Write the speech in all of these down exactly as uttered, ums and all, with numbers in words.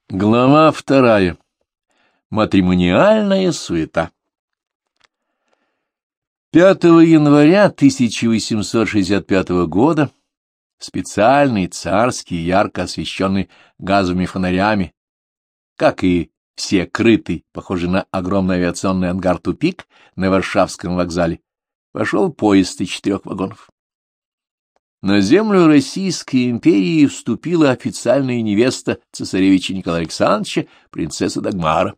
Глава вторая. Матримониальная суета. пятого января тысяча восемьсот шестьдесят пятого года специальный царский, ярко освещенный газовыми фонарями, как и все крытый, похожий на огромный авиационный ангар-тупик на Варшавском вокзале, пошел поезд из четырех вагонов. На землю Российской империи вступила официальная невеста цесаревича Николая Александровича, принцесса Дагмара.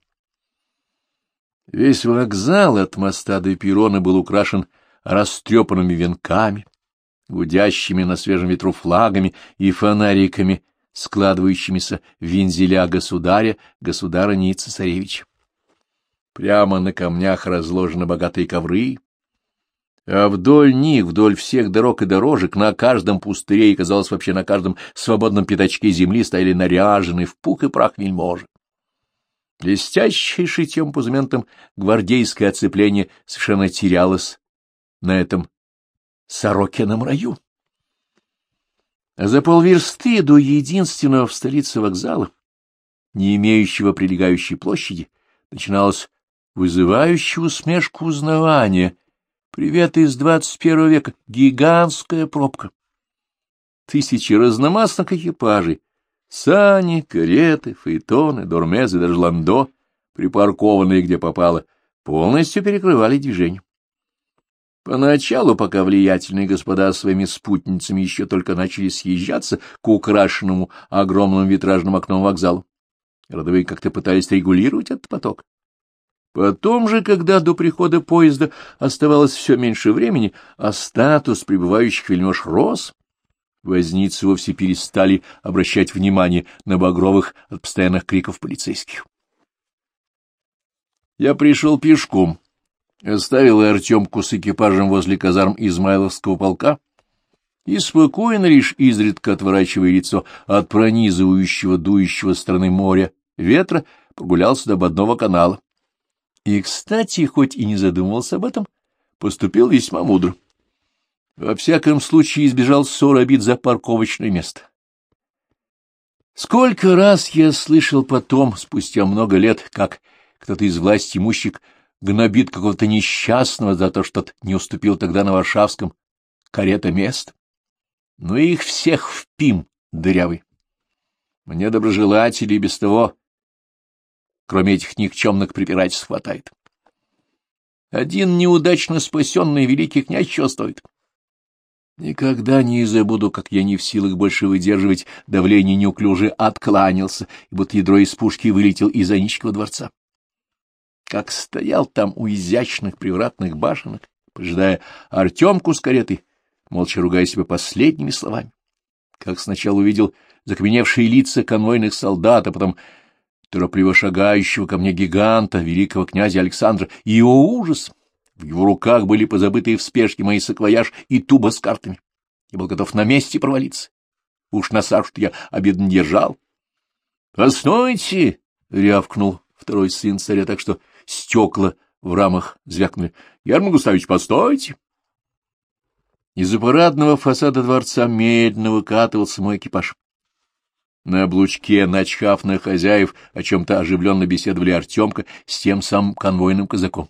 Весь вокзал от моста до перрона был украшен растрепанными венками, гудящими на свежем ветру флагами и фонариками, складывающимися в вензеля государя, государыни и цесаревича. Прямо на камнях разложены богатые ковры, а вдоль них, вдоль всех дорог и дорожек, на каждом пустыре и, казалось, вообще на каждом свободном пятачке земли стояли наряженные в пух и прах вельможи. Блестящее шитьем пузументом гвардейское оцепление совершенно терялось на этом Сорокином раю. А за полверсты до единственного в столице вокзала, не имеющего прилегающей площади, начиналось вызывающее усмешку узнавание. Привет из двадцать первого века. Гигантская пробка. Тысячи разномастных экипажей, сани, кареты, фаэтоны, дормезы, даже ландо, припаркованные где попало, полностью перекрывали движение. Поначалу, пока влиятельные господа своими спутницами еще только начали съезжаться к украшенному огромным витражным окном вокзалу, родовые как-то пытались регулировать этот поток. Потом же, когда до прихода поезда оставалось все меньше времени, а статус прибывающих вельмож рос, возницы вовсе перестали обращать внимание на багровых от постоянных криков полицейских. Я пришел пешком, оставил Артемку с экипажем возле казарм Измайловского полка и, спокойно, лишь изредка отворачивая лицо от пронизывающего, дующего стороны моря ветра, прогулялся до ободного канала. И, кстати, хоть и не задумывался об этом, поступил весьма мудро. Во всяком случае избежал ссор обид за парковочное место. Сколько раз я слышал потом, спустя много лет, как кто-то из власти имущих гнобит какого-то несчастного за то, что тот не уступил тогда на Варшавском карета мест. Ну и их всех впим, дырявый. Мне доброжелателей без того, кроме этих никчемных препирательств, хватает. Один неудачно спасенный великий князь чего стоит? Никогда не забуду, как я не в силах больше выдерживать давление неуклюже откланялся, и будто ядро из пушки вылетел из Аничкова дворца. Как стоял там у изящных привратных башенок, поджидая Артемку с каретой, молча ругая себя последними словами. Как сначала увидел закаменевшие лица конвойных солдат, а потом торопливо шагающего ко мне гиганта, великого князя Александра, и его ужас. В его руках были позабытые в спешке мои саквояж и туба с картами. Я был готов на месте провалиться. Уж на Сашу я обид не держал. — Постойте! — рявкнул второй сын царя, так что стекла в рамах звякнули. — Герман Густавович, постойте! Из-за парадного фасада дворца медленно выкатывался мой экипаж. На облучке, начхав на хозяев, о чем-то оживленно беседовали Артемка с тем самым конвойным казаком.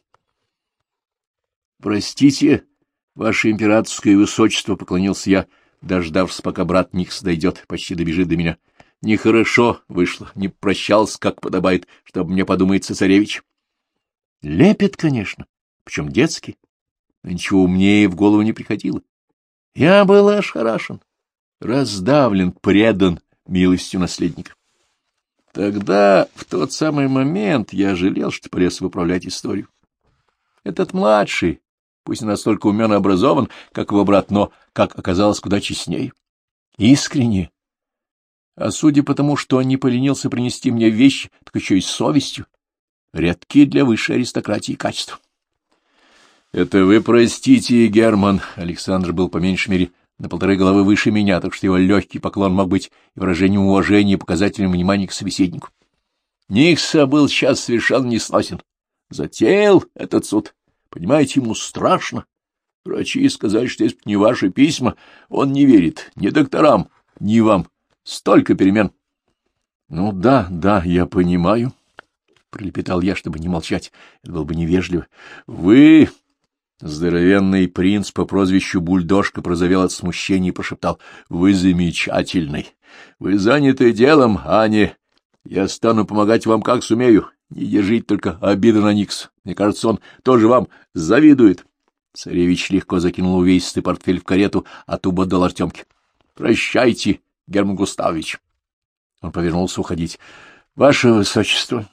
— Простите, ваше императорское высочество, — поклонился я, дождавшись, пока брат Никс дойдет, почти добежит до меня. — Нехорошо вышло, не прощался, как подобает, чтобы мне подумает цесаревич. Лепет, конечно, причем детский, но ничего умнее в голову не приходило. Я был ошарашен, раздавлен, предан милостью наследника. Тогда, в тот самый момент, я жалел, что полез выправлять историю. Этот младший, пусть не настолько умен и образован, как его брат, но, как оказалось, куда честнее, искренне. А судя по тому, что он не поленился принести мне вещи, так еще и с совестью, редкие для высшей аристократии качества. — Это вы простите, Герман. Александр был, по меньшей мере, на полторы головы выше меня, так что его легкий поклон мог быть и выражением уважения, и показателем внимания к собеседнику. Никса был сейчас совершенно несносен. Затеял этот суд. Понимаете, ему страшно. Врачи сказали, что если бы не ваши письма, он не верит ни докторам, ни вам. Столько перемен. Ну да, да, я понимаю, — пролепетал я, чтобы не молчать. Это было бы невежливо. — Вы... Здоровенный принц по прозвищу Бульдожка прозовел от смущения и прошептал. — Вы замечательный. Вы заняты делом, а не... Я стану помогать вам, как сумею. Не держите только обиды на Никс. Мне кажется, он тоже вам завидует. Царевич легко закинул увесистый портфель в карету, а тубо дал Артемке. — Прощайте, Герман Густавович. Он повернулся уходить. — Ваше Высочество!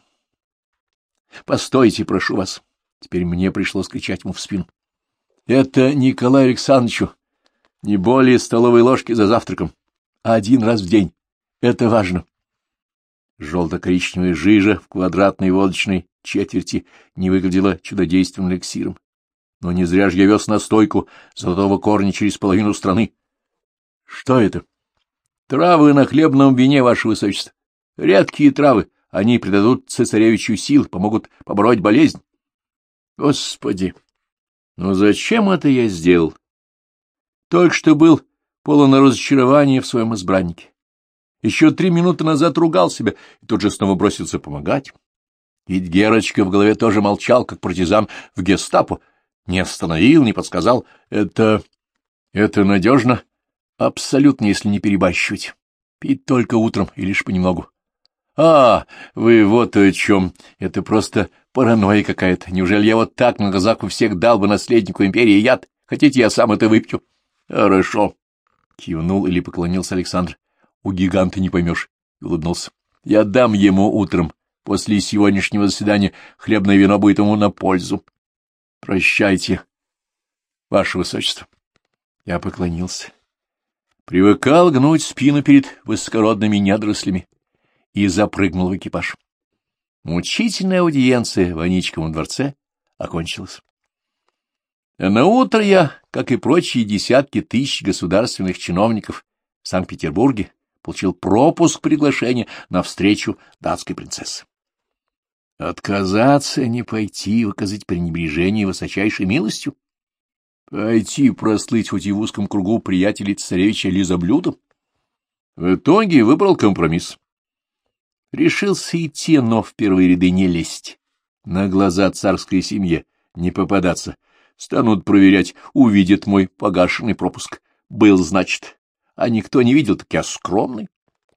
— Постойте, прошу вас. Теперь мне пришлось кричать ему в спину. — Это Николаю Александровичу не более столовой ложки за завтраком, а один раз в день. Это важно. Желто-коричневая жижа в квадратной водочной четверти не выглядела чудодейственным эликсиром. Но не зря же я вез настойку золотого корня через половину страны. — Что это? — Травы на хлебном вине, ваше высочество. Редкие травы. Они придадут цесаревичу сил, помогут побороть болезнь. Господи! Но зачем это я сделал? Только что был полон разочарования в своем избраннике. Еще три минуты назад ругал себя и тут же снова бросился помогать. Ведь Герочка в голове тоже молчал, как партизан в гестапо. Не остановил, не подсказал. Это... это надежно? Абсолютно, если не перебарщивать. Пить только утром и лишь понемногу. А, вы вот о чем. Это просто паранойя какая-то. Неужели я вот так на глазах у всех дал бы наследнику империи яд? Хотите, я сам это выпью? Хорошо. Кивнул или поклонился Александр. У гиганта не поймешь. И улыбнулся. Я дам ему утром. После сегодняшнего заседания хлебное вино будет ему на пользу. Прощайте, ваше высочество. Я поклонился. Привыкал гнуть спину перед высокородными недорослями и запрыгнул в экипаж. Мучительная аудиенция в Аничковом дворце окончилась. А наутро я, как и прочие десятки тысяч государственных чиновников в Санкт-Петербурге, получил пропуск приглашения на встречу датской принцессы. Отказаться, не пойти, выказать пренебрежение высочайшей милостью? Пойти прослыть хоть и в узком кругу приятелей царевича лизоблюдом? В итоге выбрал компромисс. Решился идти, но в первые ряды не лезть. На глаза царской семье не попадаться. Станут проверять, увидят мой погашенный пропуск. Был, значит, а никто не видел, так я скромный.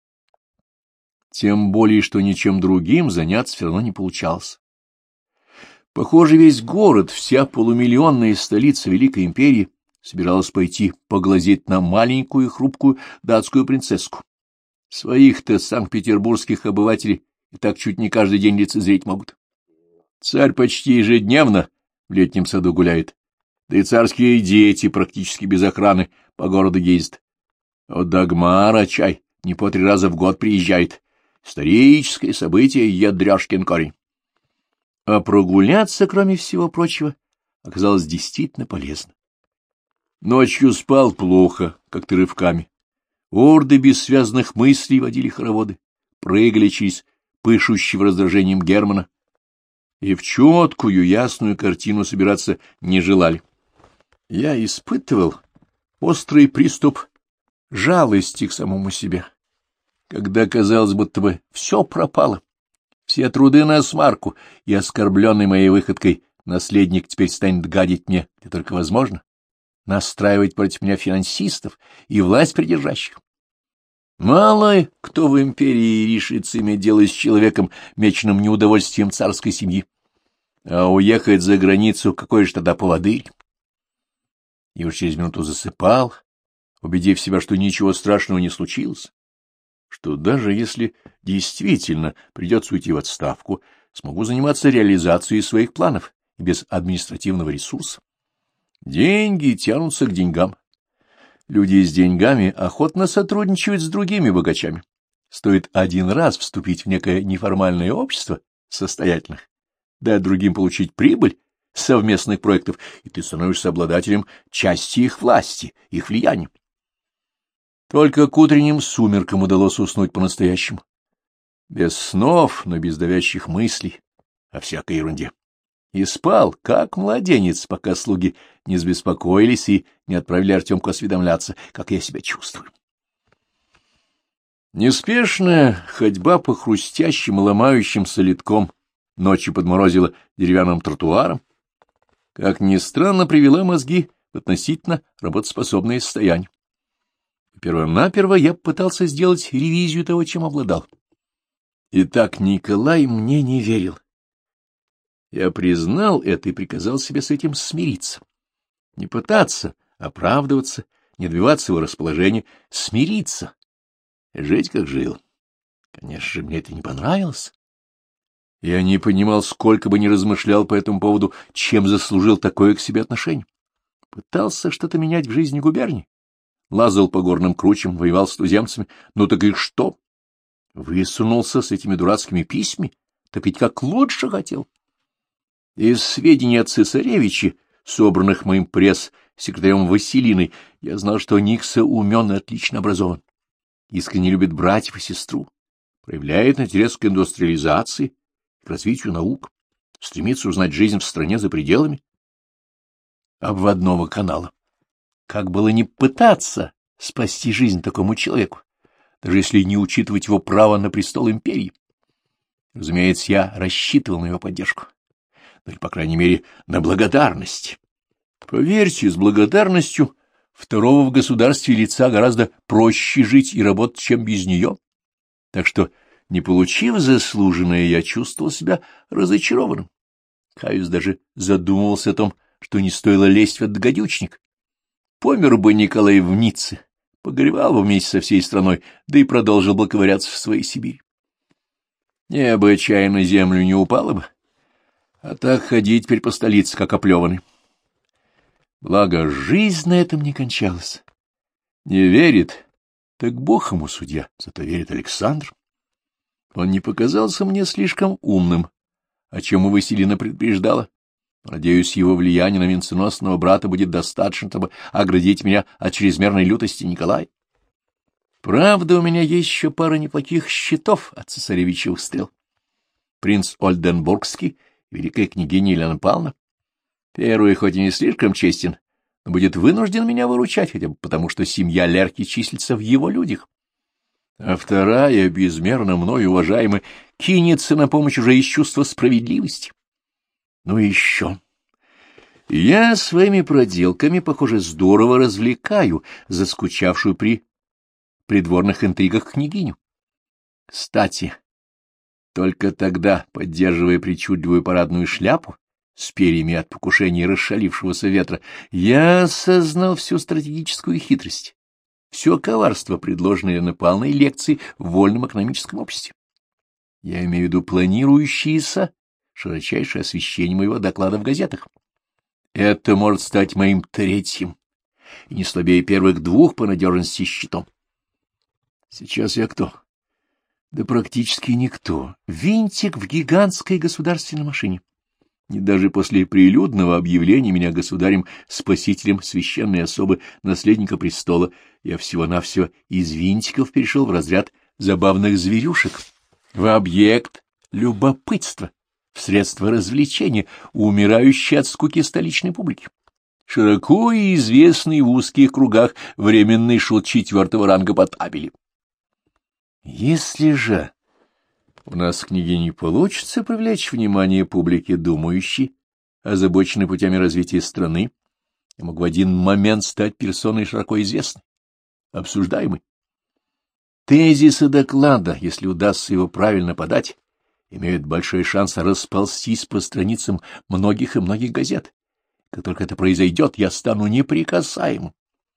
Тем более, что ничем другим заняться все равно не получалось. Похоже, весь город, вся полумиллионная столица Великой империи собиралась пойти поглазеть на маленькую и хрупкую датскую принцесску. Своих-то санкт-петербургских обывателей и так чуть не каждый день лицезреть могут. Царь почти ежедневно в летнем саду гуляет, да и царские дети практически без охраны по городу ездят. Вот Дагмара, чай, не по три раза в год приезжает. Историческое событие ядрёшкин корень. А прогуляться, кроме всего прочего, оказалось действительно полезно. Ночью спал плохо, как-то рывками. Орды бессвязных мыслей водили хороводы, прыгали через пышущего раздражением Германа, и в четкую, ясную картину собираться не желали. Я испытывал острый приступ жалости к самому себе, когда казалось, будто бы все пропало, все труды на смарку, и оскорбленный моей выходкой наследник теперь станет гадить мне, где только возможно, настраивать против меня финансистов и власть придержащих. Мало кто в империи решится иметь дело с человеком, меченным неудовольствием царской семьи. А уехать за границу какой же тогда поводырь? И уж через минуту засыпал, убедив себя, что ничего страшного не случилось, что даже если действительно придется уйти в отставку, смогу заниматься реализацией своих планов и без административного ресурса. Деньги тянутся к деньгам. Люди с деньгами охотно сотрудничают с другими богачами. Стоит один раз вступить в некое неформальное общество состоятельных, дать другим получить прибыль совместных проектов, и ты становишься обладателем части их власти, их влияния. Только к утренним сумеркам удалось уснуть по-настоящему. Без снов, но без давящих мыслей о всякой ерунде. И спал, как младенец, пока слуги не забеспокоились и не отправили Артемку осведомляться, как я себя чувствую. Неспешная ходьба по хрустящим и ломающимся литком ночью подморозила деревянным тротуаром, как ни странно, привела мозги в относительно работоспособное состояние. Первонаперво я пытался сделать ревизию того, чем обладал. Итак, Николай мне не верил. Я признал это и приказал себе с этим смириться. Не пытаться оправдываться, не добиваться его расположения, смириться. Жить, как жил. Конечно же, мне это не понравилось. Я не понимал, сколько бы ни размышлял по этому поводу, чем заслужил такое к себе отношение. Пытался что-то менять в жизни губернии. Лазал по горным кручам, воевал с туземцами. Ну так и что? Высунулся с этими дурацкими письмами, так ведь как лучше хотел. Из сведений о цесаревиче, собранных моим пресс-секретарем Василиной, я знал, что Никса умен и отлично образован. Искренне любит братьев и сестру, проявляет интерес к индустриализации, к развитию наук, стремится узнать жизнь в стране за пределами обводного канала. Как было не пытаться спасти жизнь такому человеку, даже если не учитывать его право на престол империи? Разумеется, я рассчитывал на его поддержку, ну или, по крайней мере, на благодарность. Поверьте, с благодарностью второго в государстве лица гораздо проще жить и работать, чем без нее. Так что, не получив заслуженное, я чувствовал себя разочарованным. Каюсь, даже задумывался о том, что не стоило лезть в этот гадючник. Помер бы Николай в Ницце, погребал бы вместе со всей страной, да и продолжил бы ковыряться в своей Сибири. Небо отчаянно на землю не упало бы, а так ходить теперь по столице, как оплеванный. Благо, жизнь на этом не кончалась. Не верит, так Бог ему судья, зато верит Александр. Он не показался мне слишком умным, о чем и Василина предупреждала. Надеюсь, его влияние на венценосного брата будет достаточно, чтобы оградить меня от чрезмерной лютости Николая. Правда, у меня есть еще пара неплохих счетов от цесаревичевых стрел. Принц Ольденбургский, великая княгиня Елена Павловна. Первый, хоть и не слишком честен, но будет вынужден меня выручать, хотя бы потому, что семья Лерки числится в его людях. А вторая, безмерно мною уважаемая, кинется на помощь уже из чувства справедливости. Ну и еще. Я своими проделками, похоже, здорово развлекаю заскучавшую при придворных интригах княгиню. Кстати, только тогда, поддерживая причудливую парадную шляпу с перьями от покушения расшалившегося ветра, я осознал всю стратегическую хитрость, все коварство, предложенное на полной лекции в вольном экономическом обществе. Я имею в виду планирующееся широчайшее освещение моего доклада в газетах. Это может стать моим третьим, и не слабее первых двух по надежности щитом. Сейчас я кто? Да практически никто. Винтик в гигантской государственной машине. И даже после прилюдного объявления меня государем-спасителем священной особы наследника престола я всего-навсего из винтиков перешел в разряд забавных зверюшек, в объект любопытства, в средство развлечения, умирающей от скуки столичной публики. Широко и известный в узких кругах временный шут четвертого ранга по табели. Если же у нас, княгиня, не получится привлечь внимание публики, думающей, озабоченной путями развития страны, я могу в один момент стать персоной широко известной, обсуждаемой. Тезисы доклада, если удастся его правильно подать, имеют большой шанс расползтись по страницам многих и многих газет. Как только это произойдет, я стану неприкасаемым.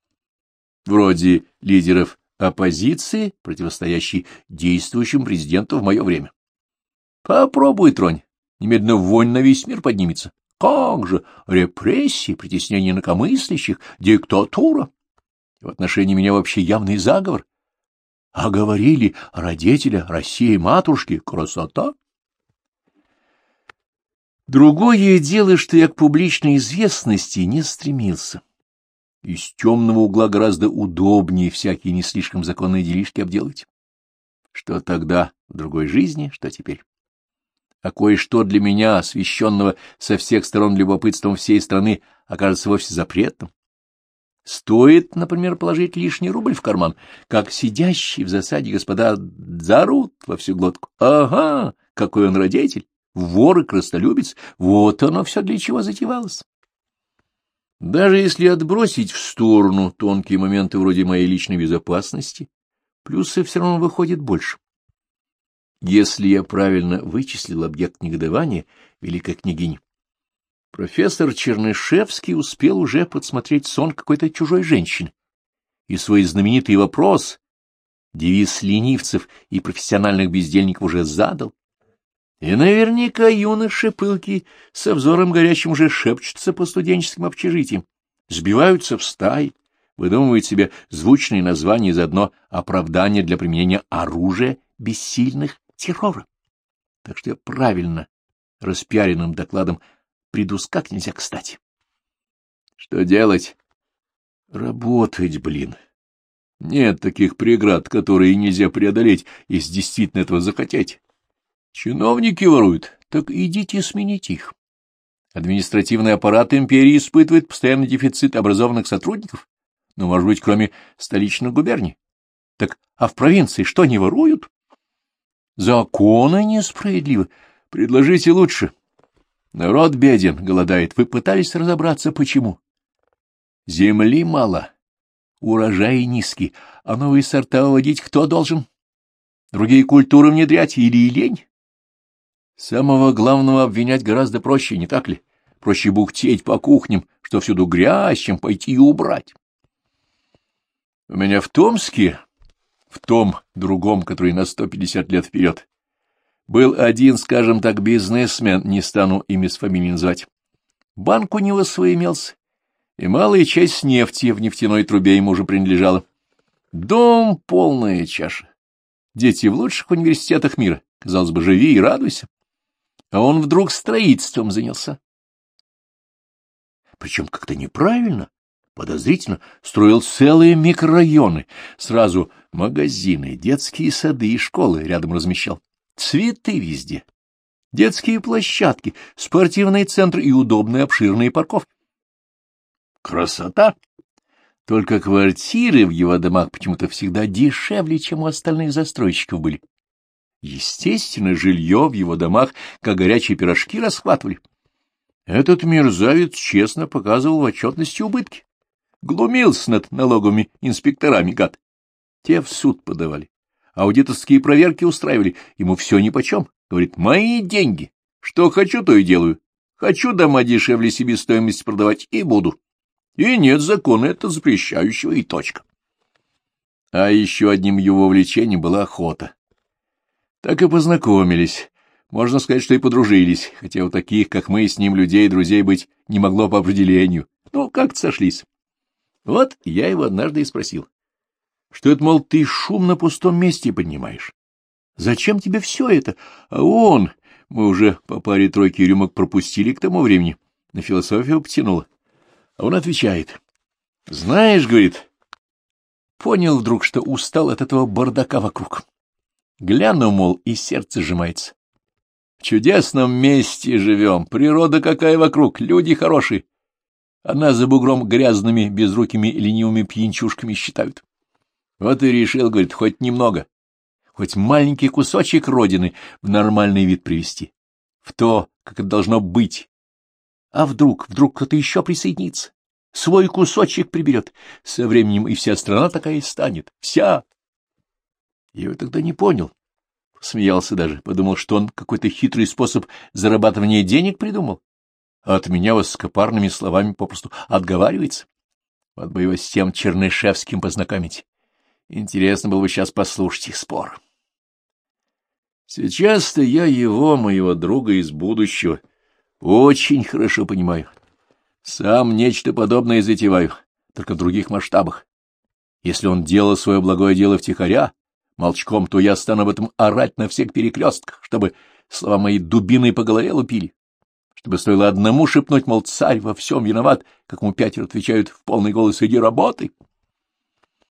Вроде лидеров оппозиции, противостоящей действующему президенту в мое время. Попробуй, тронь, немедленно вонь на весь мир поднимется. Как же репрессии, притеснение инакомыслящих, диктатура. В отношении меня вообще явный заговор. А говорили родителя России-матушки, красота. Другое дело, что я к публичной известности не стремился. Из темного угла гораздо удобнее всякие не слишком законные делишки обделать. Что тогда в другой жизни, что теперь. А кое-что для меня, освещенного со всех сторон любопытством всей страны, окажется вовсе запретным. Стоит, например, положить лишний рубль в карман, как сидящие в засаде господа заорут во всю глотку. Ага, какой он родитель, вор и крастолюбец, вот оно все для чего затевалось. Даже если отбросить в сторону тонкие моменты вроде моей личной безопасности, плюсы все равно выходит больше. Если я правильно вычислил объект негодования великой княгини, профессор Чернышевский успел уже подсмотреть сон какой-то чужой женщины, и свой знаменитый вопрос, девиз ленивцев и профессиональных бездельников, уже задал. И наверняка юноши пылкие со взором горячим уже шепчутся по студенческим общежитиям, сбиваются в стаи, выдумывают себе звучные названия и заодно оправдания для применения оружия бессильных террора. Так что я правильно распиаренным докладом придус как нельзя кстати. Что делать? Работать, блин. Нет таких преград, которые нельзя преодолеть, если действительно этого захотеть. Чиновники воруют, так идите сменить их. Административный аппарат империи испытывает постоянный дефицит образованных сотрудников, ну, может быть, кроме столичных губерний. Так, а в провинции что, не воруют? Законы несправедливы. Предложите лучше. Народ беден, голодает. Вы пытались разобраться, почему? Земли мало, урожаи низкий, а новые сорта выводить кто должен? Другие культуры внедрять или лень? Самого главного обвинять гораздо проще, не так ли? Проще бухтеть по кухням, что всюду грязь, чем пойти и убрать. У меня в Томске, в том другом, который на сто пятьдесят лет вперед, был один, скажем так, бизнесмен, не стану имя с фамилией называть. Банк у него свой имелся, и малая часть нефти в нефтяной трубе ему уже принадлежала. Дом — полная чаша. Дети в лучших университетах мира. Казалось бы, живи и радуйся. А он вдруг строительством занялся. Причем как-то неправильно, подозрительно, строил целые микрорайоны. Сразу магазины, детские сады и школы рядом размещал. Цветы везде. Детские площадки, спортивный центр и удобные обширные парковки. Красота! Только квартиры в его домах почему-то всегда дешевле, чем у остальных застройщиков были. Естественно, жилье в его домах, как горячие пирожки, расхватывали. Этот мерзавец честно показывал в отчетности убытки. Глумился над налоговыми инспекторами, гад. Те в суд подавали. Аудиторские проверки устраивали. Ему все нипочем. Говорит, мои деньги. Что хочу, то и делаю. Хочу дома дешевле себестоимости продавать и буду. И нет закона это запрещающего, и точка. А еще одним его увлечением была охота. Так и познакомились. Можно сказать, что и подружились, хотя у таких, как мы, с ним людей друзей быть не могло по определению. Ну, как-то сошлись. Вот я его однажды и спросил. Что это, мол, ты шум на пустом месте поднимаешь? Зачем тебе все это? А он... Мы уже по паре тройки рюмок пропустили к тому времени. На философию потянуло. А он отвечает. Знаешь, говорит, понял вдруг, что устал от этого бардака вокруг. Гляну, мол, и сердце сжимается. В чудесном месте живем, природа какая вокруг, люди хорошие. А нас за бугром грязными, безрукими, ленивыми пьянчушками считают. Вот и решил, говорит, хоть немного, хоть маленький кусочек родины в нормальный вид привести, в то, как это должно быть. А вдруг, вдруг кто-то еще присоединится, свой кусочек приберет, со временем и вся страна такая станет, вся. Я его тогда не понял, смеялся даже, подумал, что он какой-то хитрый способ зарабатывания денег придумал, а от меня высокопарными словами попросту отговаривается. Вот бы его с тем Чернышевским познакомить. Интересно было бы сейчас послушать их спор. Сейчас-то я его, моего друга из будущего, очень хорошо понимаю. Сам нечто подобное затеваю, только в других масштабах. Если он делал свое благое дело втихаря, молчком, то я стану об этом орать на всех перекрестках, чтобы слова мои дубиной по голове лупили, чтобы стоило одному шепнуть, мол, царь во всем виноват, как ему пятеро отвечают в полный голос: иди работай.